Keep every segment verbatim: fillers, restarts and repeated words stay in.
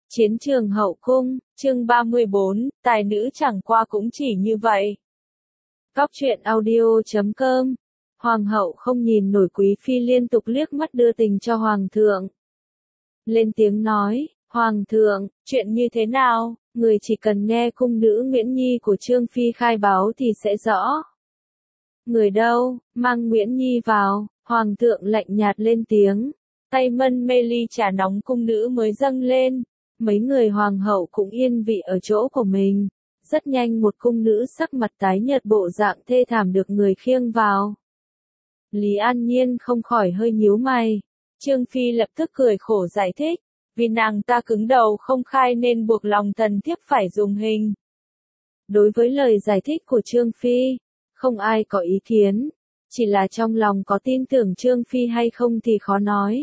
Chiến trường hậu cung, chương ba mươi bốn, tài nữ chẳng qua cũng chỉ như vậy. Cóc truyện audio chấm com. Hoàng hậu không nhìn nổi quý phi liên tục liếc mắt đưa tình cho hoàng thượng. Lên tiếng nói, hoàng thượng, chuyện như thế nào, người chỉ cần nghe cung nữ Nguyễn Nhi của Trương Phi khai báo thì sẽ rõ. Người đâu, mang Nguyễn Nhi vào, hoàng thượng lạnh nhạt lên tiếng. Tay mân mê ly trà nóng cung nữ mới dâng lên. Mấy người hoàng hậu cũng yên vị ở chỗ của mình. Rất nhanh một cung nữ sắc mặt tái nhợt bộ dạng thê thảm được người khiêng vào. Lý An Nhiên không khỏi hơi nhíu mày. Trương Phi lập tức cười khổ giải thích. Vì nàng ta cứng đầu không khai nên buộc lòng thần thiếp phải dùng hình. Đối với lời giải thích của Trương Phi, không ai có ý kiến. Chỉ là trong lòng có tin tưởng Trương Phi hay không thì khó nói.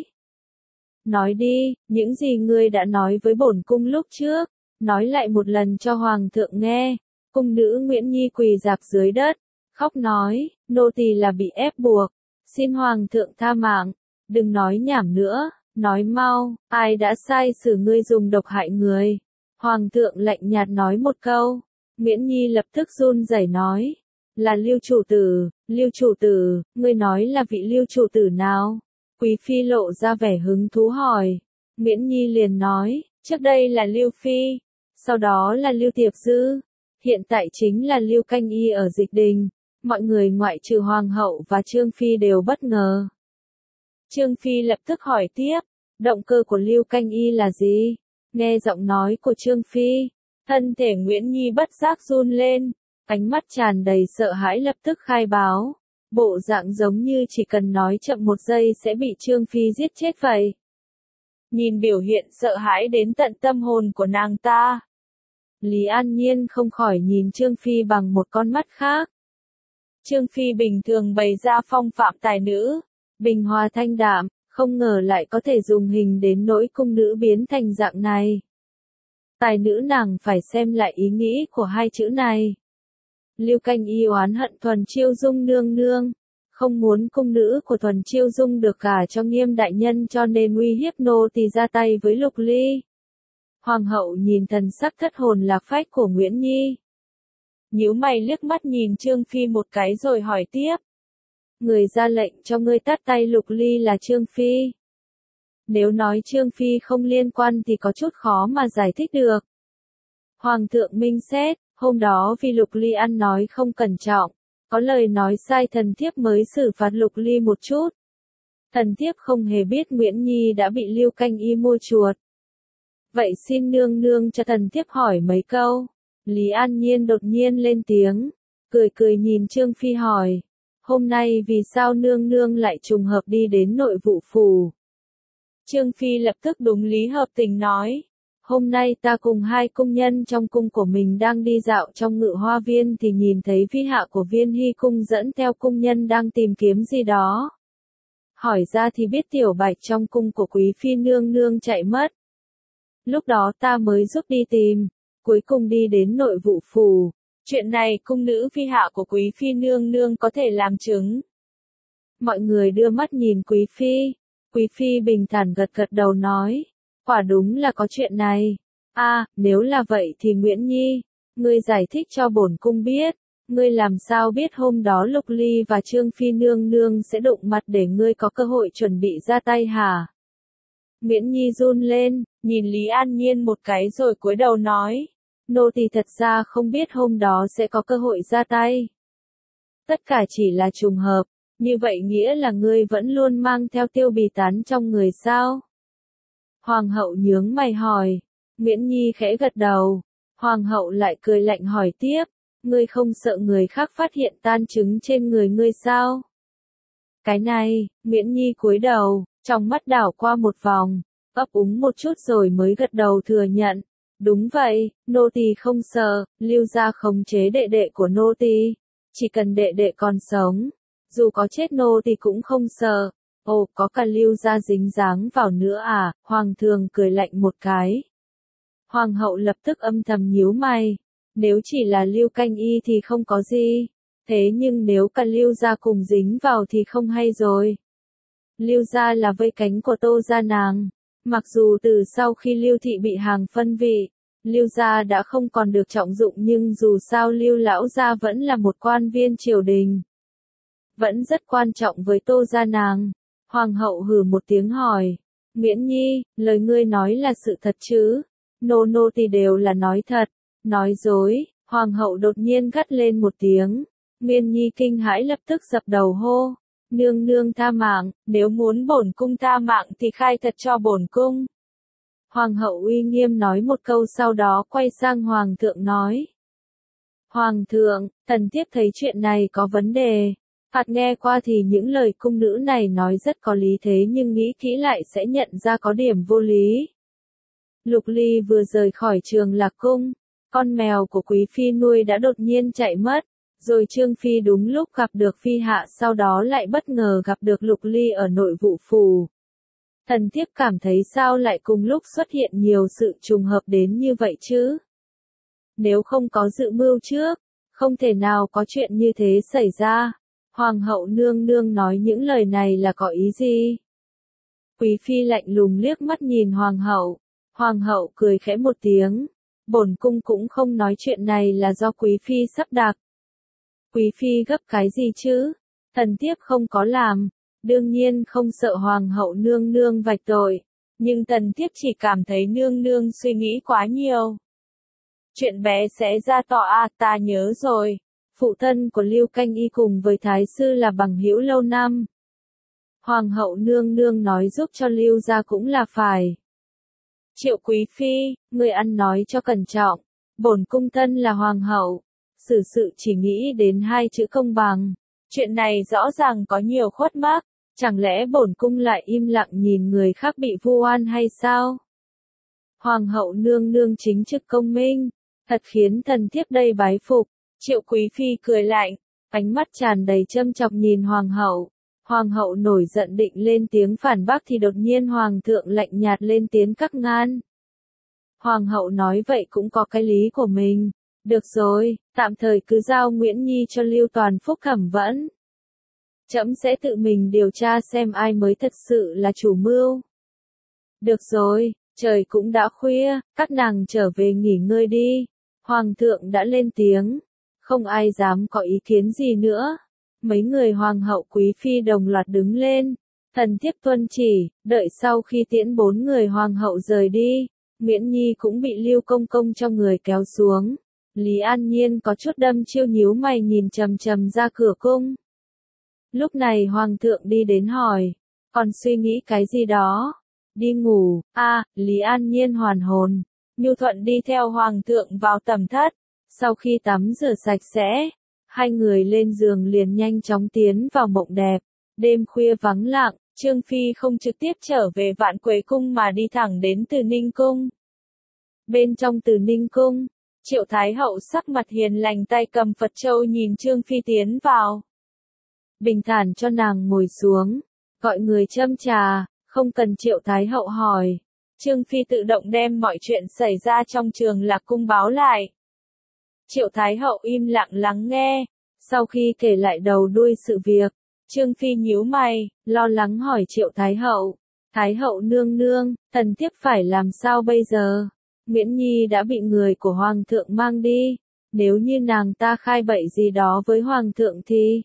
Nói đi, những gì ngươi đã nói với bổn cung lúc trước, nói lại một lần cho hoàng thượng nghe. Cung nữ Nguyễn Nhi quỳ rạp dưới đất, khóc nói, nô tỳ là bị ép buộc, xin hoàng thượng tha mạng, đừng nói nhảm nữa, nói mau, ai đã sai xử ngươi dùng độc hại người. Hoàng thượng lạnh nhạt nói một câu, Nguyễn Nhi lập tức run rẩy nói, là Lưu chủ tử, Lưu chủ tử, ngươi nói là vị Lưu chủ tử nào? Quý phi lộ ra vẻ hứng thú hỏi. Nguyễn Nhi liền nói, trước đây là Lưu Phi, sau đó là Lưu Tiệp Dư, hiện tại chính là Lưu Canh Y ở Dịch Đình. Mọi người ngoại trừ Hoàng hậu và Trương Phi đều bất ngờ. Trương Phi lập tức hỏi tiếp, động cơ của Lưu Canh Y là gì? Nghe giọng nói của Trương Phi, thân thể Nguyễn Nhi bất giác run lên, ánh mắt tràn đầy sợ hãi lập tức khai báo. Bộ dạng giống như chỉ cần nói chậm một giây sẽ bị Trương Phi giết chết vậy. Nhìn biểu hiện sợ hãi đến tận tâm hồn của nàng ta. Lý An Nhiên không khỏi nhìn Trương Phi bằng một con mắt khác. Trương Phi bình thường bày ra phong phạm tài nữ, bình hòa thanh đạm, không ngờ lại có thể dùng hình đến nỗi cung nữ biến thành dạng này. Tài nữ nàng phải xem lại ý nghĩ của hai chữ này. Lưu Canh Y oán hận Thuần Chiêu Dung nương nương, không muốn cung nữ của Thuần Chiêu Dung được gả cho Nghiêm đại nhân cho nên uy hiếp nô tỳ ra tay với Lục Ly. Hoàng hậu nhìn thần sắc thất hồn lạc phách của Nguyễn Nhi. Nhíu mày liếc mắt nhìn Trương Phi một cái rồi hỏi tiếp. Người ra lệnh cho ngươi tát tay Lục Ly là Trương Phi. Nếu nói Trương Phi không liên quan thì có chút khó mà giải thích được. Hoàng thượng minh xét. Hôm đó vì Lục Ly ăn nói không cẩn trọng, có lời nói sai thần thiếp mới xử phạt Lục Ly một chút. Thần thiếp không hề biết Nguyễn Nhi đã bị Lưu Canh Y mua chuột. Vậy xin nương nương cho thần thiếp hỏi mấy câu. Lý An Nhiên đột nhiên lên tiếng, cười cười nhìn Trương Phi hỏi. Hôm nay vì sao nương nương lại trùng hợp đi đến nội vụ phủ? Trương Phi lập tức đúng lý hợp tình nói. Hôm nay ta cùng hai cung nhân trong cung của mình đang đi dạo trong ngự hoa viên thì nhìn thấy phi hạ của Viên Hy cung dẫn theo cung nhân đang tìm kiếm gì đó. Hỏi ra thì biết tiểu bạch trong cung của quý phi nương nương chạy mất. Lúc đó ta mới giúp đi tìm, cuối cùng đi đến nội vụ phủ. Chuyện này cung nữ phi hạ của quý phi nương nương có thể làm chứng. Mọi người đưa mắt nhìn quý phi. Quý phi bình thản gật gật đầu nói. Quả đúng là có chuyện này. A, à, nếu là vậy thì Nguyễn Nhi, ngươi giải thích cho bổn cung biết, ngươi làm sao biết hôm đó Lục Ly và Trương Phi nương nương sẽ đụng mặt để ngươi có cơ hội chuẩn bị ra tay hả? Nguyễn Nhi run lên, nhìn Lý An Nhiên một cái rồi cúi đầu nói, nô tỳ thật ra không biết hôm đó sẽ có cơ hội ra tay. Tất cả chỉ là trùng hợp, như vậy nghĩa là ngươi vẫn luôn mang theo tiêu bì tán trong người sao? Hoàng hậu nhướng mày hỏi. Nguyễn Nhi khẽ gật đầu. Hoàng hậu lại cười lạnh hỏi tiếp. Ngươi không sợ người khác phát hiện tan chứng trên người ngươi sao? Cái này, Nguyễn Nhi cúi đầu, trong mắt đảo qua một vòng, ấp úng một chút rồi mới gật đầu thừa nhận. Đúng vậy, nô tỳ không sợ, Lưu gia khống chế đệ đệ của nô tỳ. Chỉ cần đệ đệ còn sống, dù có chết nô tỳ cũng không sợ. Ồ, có cả Lưu gia dính dáng vào nữa à? Hoàng thượng cười lạnh một cái. Hoàng hậu lập tức âm thầm nhíu mày. Nếu chỉ là Lưu Canh Y thì không có gì. Thế nhưng nếu cả Lưu gia cùng dính vào thì không hay rồi. Lưu gia là vây cánh của Tô gia nàng. Mặc dù từ sau khi Lưu thị bị hàng phân vị, Lưu gia đã không còn được trọng dụng nhưng dù sao Lưu lão gia vẫn là một quan viên triều đình. Vẫn rất quan trọng với Tô gia nàng. Hoàng hậu hừ một tiếng hỏi. Nghiễn Nhi, lời ngươi nói là sự thật chứ? Nô nô tỳ đều là nói thật. Nói dối, Hoàng hậu đột nhiên gắt lên một tiếng. Nghiễn Nhi kinh hãi lập tức dập đầu hô. Nương nương tha mạng, nếu muốn bổn cung tha mạng thì khai thật cho bổn cung. Hoàng hậu uy nghiêm nói một câu sau đó quay sang Hoàng thượng nói. Hoàng thượng, thần thiếp thấy chuyện này có vấn đề. Phạt nghe qua thì những lời cung nữ này nói rất có lý thế nhưng nghĩ kỹ lại sẽ nhận ra có điểm vô lý. Lục Ly vừa rời khỏi Trường Lạc cung, con mèo của Quý Phi nuôi đã đột nhiên chạy mất, rồi Trương Phi đúng lúc gặp được Phi hạ sau đó lại bất ngờ gặp được Lục Ly ở nội vụ phủ. Thần thiếp cảm thấy sao lại cùng lúc xuất hiện nhiều sự trùng hợp đến như vậy chứ? Nếu không có dự mưu trước, không thể nào có chuyện như thế xảy ra. Hoàng hậu nương nương nói những lời này là có ý gì? Quý Phi lạnh lùng liếc mắt nhìn Hoàng hậu. Hoàng hậu cười khẽ một tiếng. Bổn cung cũng không nói chuyện này là do Quý Phi sắp đặt. Quý Phi gấp cái gì chứ? Thần thiếp không có làm. Đương nhiên không sợ Hoàng hậu nương nương vạch tội. Nhưng thần thiếp chỉ cảm thấy nương nương suy nghĩ quá nhiều. Chuyện bé sẽ ra tòa à, ta nhớ rồi. Phụ thân của Lưu Canh Y cùng với Thái sư là bằng hữu lâu năm. Hoàng hậu nương nương nói giúp cho Lưu gia cũng là phải. Triệu Quý Phi, người ăn nói cho cẩn trọng. Bổn cung thân là hoàng hậu. Xử sự chỉ nghĩ đến hai chữ công bằng. Chuyện này rõ ràng có nhiều khuất mắc. Chẳng lẽ bổn cung lại im lặng nhìn người khác bị vu oan hay sao? Hoàng hậu nương nương chính trực công minh. Thật khiến thần thiếp đây bái phục. Triệu Quý Phi cười lạnh, ánh mắt tràn đầy châm chọc nhìn Hoàng hậu. Hoàng hậu nổi giận định lên tiếng phản bác thì đột nhiên Hoàng thượng lạnh nhạt lên tiếng cắt ngang. Hoàng hậu nói vậy cũng có cái lý của mình. Được rồi, tạm thời cứ giao Nguyễn Nhi cho Lưu Toàn Phúc thẩm vấn. Trẫm sẽ tự mình điều tra xem ai mới thật sự là chủ mưu. Được rồi, trời cũng đã khuya, các nàng trở về nghỉ ngơi đi. Hoàng thượng đã lên tiếng. Không ai dám có ý kiến gì nữa. Mấy người Hoàng hậu Quý Phi đồng loạt đứng lên. Thần thiếp tuân chỉ, đợi sau khi tiễn bốn người Hoàng hậu rời đi. Nguyễn Nhi cũng bị Lưu Công Công trong người kéo xuống. Lý An Nhiên có chút đâm chiêu nhíu mày nhìn trầm trầm ra cửa cung. Lúc này Hoàng thượng đi đến hỏi. Còn suy nghĩ cái gì đó? Đi ngủ, a à, Lý An Nhiên hoàn hồn. Nhu Thuận đi theo Hoàng thượng vào tẩm thất. Sau khi tắm rửa sạch sẽ, hai người lên giường liền nhanh chóng tiến vào mộng đẹp. Đêm khuya vắng lặng, Trương Phi không trực tiếp trở về Vạn Quế Cung mà đi thẳng đến Từ Ninh Cung. Bên trong Từ Ninh Cung, Triệu Thái Hậu sắc mặt hiền lành tay cầm Phật Châu nhìn Trương Phi tiến vào. Bình thản cho nàng ngồi xuống, gọi người châm trà, không cần Triệu Thái Hậu hỏi. Trương Phi tự động đem mọi chuyện xảy ra trong Trường Lạc Cung báo lại. Triệu Thái Hậu im lặng lắng nghe, sau khi kể lại đầu đuôi sự việc, Trương Phi nhíu mày, lo lắng hỏi Triệu Thái Hậu. Thái Hậu nương nương, thần thiếp phải làm sao bây giờ? Nguyễn Nhi đã bị người của Hoàng thượng mang đi, nếu như nàng ta khai bậy gì đó với Hoàng thượng thì...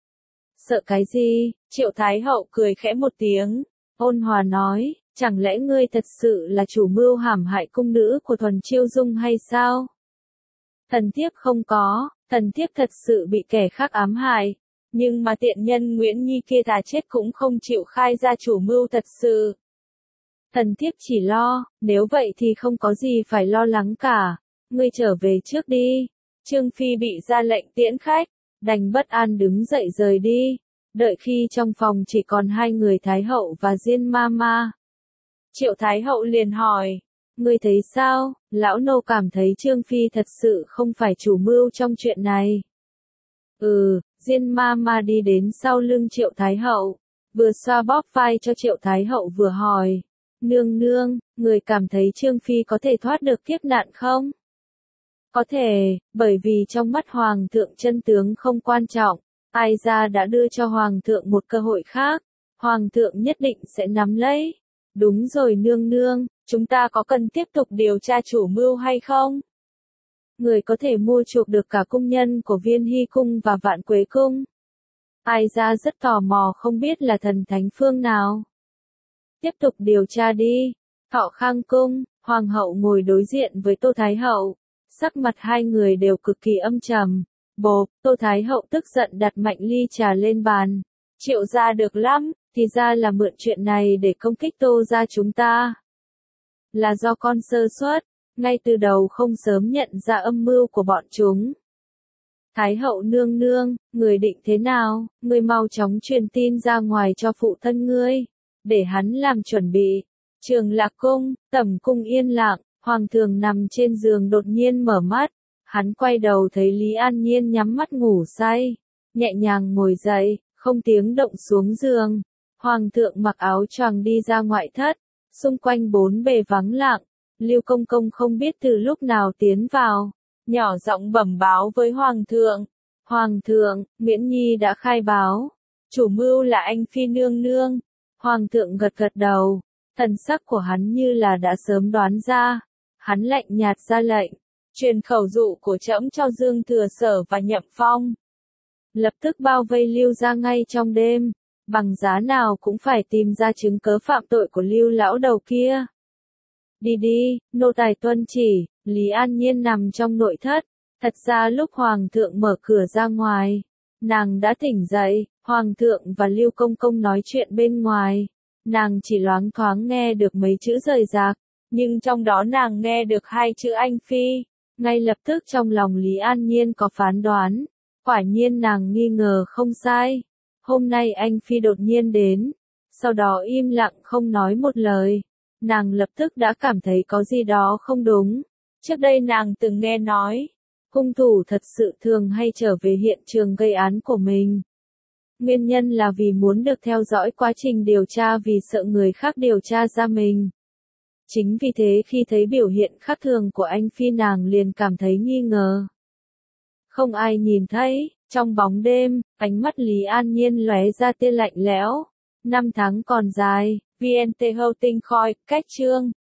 Sợ cái gì? Triệu Thái Hậu cười khẽ một tiếng, ôn hòa nói, chẳng lẽ ngươi thật sự là chủ mưu hãm hại cung nữ của Thuần Chiêu Dung hay sao? Thần thiếp không có, thần thiếp thật sự bị kẻ khác ám hại, nhưng mà tiện nhân Nguyễn Nhi kia thà chết cũng không chịu khai ra chủ mưu thật sự. Thần thiếp chỉ lo, nếu vậy thì không có gì phải lo lắng cả, ngươi trở về trước đi. Trương Phi bị ra lệnh tiễn khách, đành bất an đứng dậy rời đi, đợi khi trong phòng chỉ còn hai người Thái Hậu và Diên Ma Ma. Triệu Thái Hậu liền hỏi, ngươi thấy sao? Lão nô cảm thấy Trương Phi thật sự không phải chủ mưu trong chuyện này. Ừ, Diên Ma Ma đi đến sau lưng Triệu Thái Hậu, vừa xoa bóp vai cho Triệu Thái Hậu vừa hỏi, nương nương, người cảm thấy Trương Phi có thể thoát được kiếp nạn không? Có thể, bởi vì trong mắt Hoàng thượng chân tướng không quan trọng, ai ra đã đưa cho Hoàng thượng một cơ hội khác, Hoàng thượng nhất định sẽ nắm lấy. Đúng rồi nương nương, chúng ta có cần tiếp tục điều tra chủ mưu hay không? Người có thể mua chuộc được cả cung nhân của Viên Hy Cung và Vạn Quế Cung. Ai ra rất tò mò không biết là thần thánh phương nào. Tiếp tục điều tra đi. Thọ Khang Cung, Hoàng hậu ngồi đối diện với Tô Thái Hậu. Sắc mặt hai người đều cực kỳ âm trầm. Bộp, Tô Thái Hậu tức giận đặt mạnh ly trà lên bàn. Triệu gia được lắm, thì ra là mượn chuyện này để công kích Tô gia chúng ta. Là do con sơ suất, ngay từ đầu không sớm nhận ra âm mưu của bọn chúng. Thái hậu nương nương, người định thế nào, người mau chóng truyền tin ra ngoài cho phụ thân ngươi, để hắn làm chuẩn bị. Trường Lạc Cung, Tẩm Cung yên lặng, Hoàng thượng nằm trên giường đột nhiên mở mắt. Hắn quay đầu thấy Lý An Nhiên nhắm mắt ngủ say, nhẹ nhàng ngồi dậy, không tiếng động xuống giường. Hoàng thượng mặc áo choàng đi ra ngoại thất, xung quanh bốn bề vắng lặng. Lưu Công Công không biết từ lúc nào tiến vào, nhỏ giọng bẩm báo với Hoàng thượng. Hoàng thượng, Miễn Nhi đã khai báo. Chủ mưu là anh phi nương nương. Hoàng thượng gật gật đầu, thần sắc của hắn như là đã sớm đoán ra. Hắn lạnh nhạt ra lệnh, truyền khẩu dụ của trẫm cho Dương Thừa Sở và Nhậm Phong. Lập tức bao vây Lưu gia ngay trong đêm, bằng giá nào cũng phải tìm ra chứng cớ phạm tội của Lưu lão đầu kia. Đi đi, nô tài tuân chỉ. Lý An Nhiên nằm trong nội thất. Thật ra lúc Hoàng thượng mở cửa ra ngoài, nàng đã tỉnh dậy. Hoàng thượng và Lưu Công Công nói chuyện bên ngoài. Nàng chỉ loáng thoáng nghe được mấy chữ rời rạc, nhưng trong đó nàng nghe được hai chữ anh phi. Ngay lập tức trong lòng Lý An Nhiên có phán đoán. Quả nhiên nàng nghi ngờ không sai. Hôm nay anh phi đột nhiên đến, sau đó im lặng không nói một lời. Nàng lập tức đã cảm thấy có gì đó không đúng. Trước đây nàng từng nghe nói, hung thủ thật sự thường hay trở về hiện trường gây án của mình. Nguyên nhân là vì muốn được theo dõi quá trình điều tra vì sợ người khác điều tra ra mình. Chính vì thế khi thấy biểu hiện khác thường của anh phi nàng liền cảm thấy nghi ngờ. Không ai nhìn thấy, trong bóng đêm, ánh mắt Lý An Nhiên lóe ra tia lạnh lẽo. Năm tháng còn dài, vê en tê Holding Coin, cách chương.